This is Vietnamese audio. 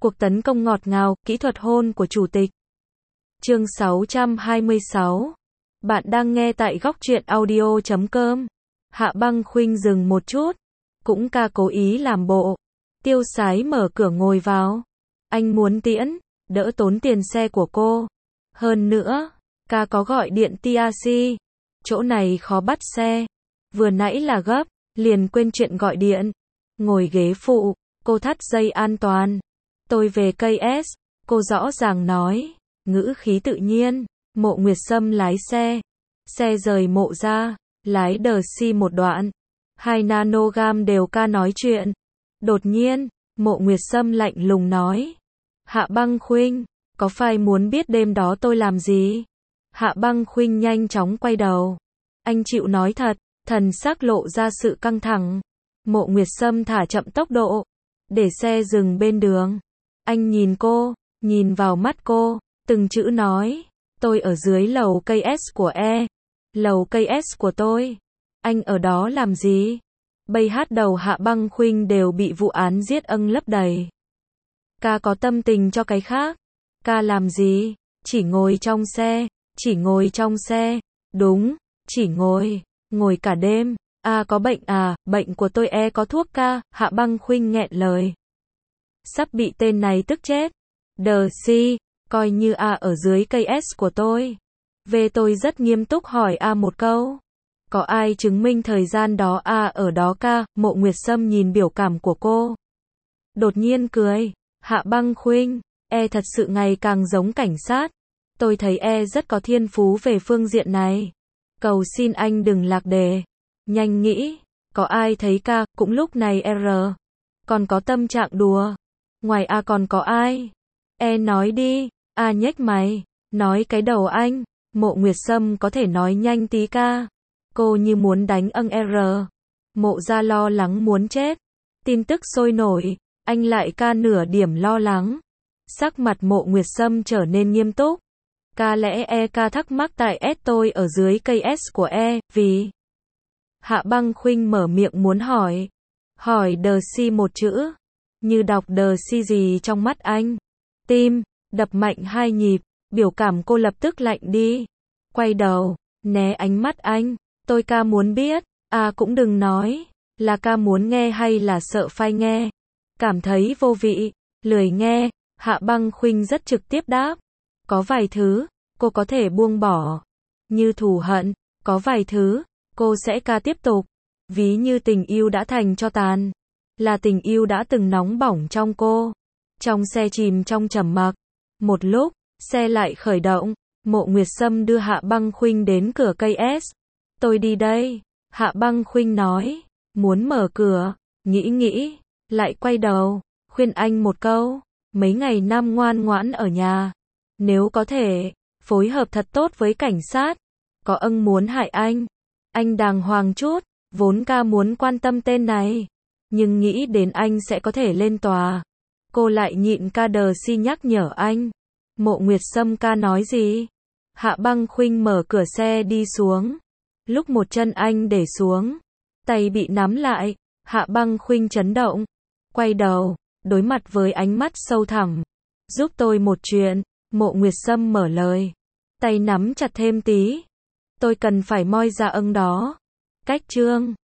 Cuộc tấn công ngọt ngào, kỹ thuật hôn của chủ tịch. Chương 626. Bạn đang nghe tại góc truyện audio.com. Hạ Băng Khuynh dừng một chút, cũng ca cố ý làm bộ. Tiêu Sái mở cửa ngồi vào. Anh muốn tiễn, đỡ tốn tiền xe của cô. Hơn nữa, ca có gọi điện taxi. Chỗ này khó bắt xe. Vừa nãy là gấp, liền quên chuyện gọi điện. Ngồi ghế phụ, cô thắt dây an toàn. Tôi về cây S, cô rõ ràng nói, ngữ khí tự nhiên. Mộ Nguyệt Sâm lái xe. Xe rời mộ ra, lái đờ si một đoạn. 2 nanogam đều ca nói chuyện. Đột nhiên, Mộ Nguyệt Sâm lạnh lùng nói. Hạ Băng Khuynh, có phải muốn biết đêm đó tôi làm gì? Hạ Băng Khuynh nhanh chóng quay đầu. Anh chịu nói thật, thần sắc lộ ra sự căng thẳng. Mộ Nguyệt Sâm thả chậm tốc độ, để xe dừng bên đường. Anh nhìn cô, nhìn vào mắt cô, từng chữ nói. Tôi ở dưới lầu cây S của E. Lầu cây S của tôi. Anh ở đó làm gì? Bây hát đầu Hạ Băng Khuynh đều bị vụ án giết âng lấp đầy. Ca có tâm tình cho cái khác. Ca làm gì? Chỉ ngồi trong xe. Chỉ ngồi trong xe. Đúng, chỉ ngồi cả đêm. A có bệnh à? Bệnh của tôi E có thuốc ca. Hạ Băng Khuynh nghẹn lời. Sắp bị tên này tức chết. Đờ si, coi như A ở dưới cây S của tôi. Về tôi rất nghiêm túc hỏi A một câu. Có ai chứng minh thời gian đó A ở đó ca? Mộ Nguyệt Sâm nhìn biểu cảm của cô. Đột nhiên cười. Hạ Băng Khuynh, E thật sự ngày càng giống cảnh sát. Tôi thấy E rất có thiên phú về phương diện này. Cầu xin anh đừng lạc đề. Nhanh nghĩ, có ai thấy ca, cũng lúc này R. Còn có tâm trạng đùa. Ngoài A còn có ai? E nói đi. A nhếch mày. Nói cái đầu anh. Mộ Nguyệt Sâm có thể nói nhanh tí ca. Cô như muốn đánh âng R. Mộ ra lo lắng muốn chết. Tin tức sôi nổi. Anh lại ca nửa điểm lo lắng. Sắc mặt Mộ Nguyệt Sâm trở nên nghiêm túc. Ca lẽ E ca thắc mắc tại S tôi ở dưới cây S của E, vì... Hạ Băng Khuynh mở miệng muốn hỏi. Hỏi đờ si một chữ. Như đọc đờ si gì trong mắt anh. Tim, đập mạnh 2 nhịp. Biểu cảm cô lập tức lạnh đi. Quay đầu, né ánh mắt anh. Tôi ca muốn biết. À cũng đừng nói. Là ca muốn nghe hay là sợ phai nghe. Cảm thấy vô vị. Lười nghe. Hạ Băng Khuynh rất trực tiếp đáp. Có vài thứ, cô có thể buông bỏ. Như thù hận. Có vài thứ, cô sẽ ca tiếp tục. Ví như tình yêu đã thành tro tàn. Là tình yêu đã từng nóng bỏng trong cô. Trong xe chìm trong trầm mặc. Một lúc, xe lại khởi động. Mộ Nguyệt Sâm đưa Hạ Băng Khuynh đến cửa cây S. Tôi đi đây. Hạ Băng Khuynh nói. Muốn mở cửa. Nghĩ. Lại quay đầu. Khuyên anh một câu. Mấy ngày năm ngoan ngoãn ở nhà. Nếu có thể, phối hợp thật tốt với cảnh sát. Có âng muốn hại anh. Anh đàng hoàng chút. Vốn ca muốn quan tâm tên này. Nhưng nghĩ đến anh sẽ có thể lên tòa. Cô lại nhịn ca đờ si nhắc nhở anh. Mộ Nguyệt Sâm ca nói gì? Hạ Băng Khuynh mở cửa xe đi xuống. Lúc một chân anh để xuống, tay bị nắm lại. Hạ Băng Khuynh chấn động. Quay đầu, đối mặt với ánh mắt sâu thẳm. Giúp tôi một chuyện. Mộ Nguyệt Sâm mở lời. Tay nắm chặt thêm tí. Tôi cần phải moi ra âng đó. Cách chương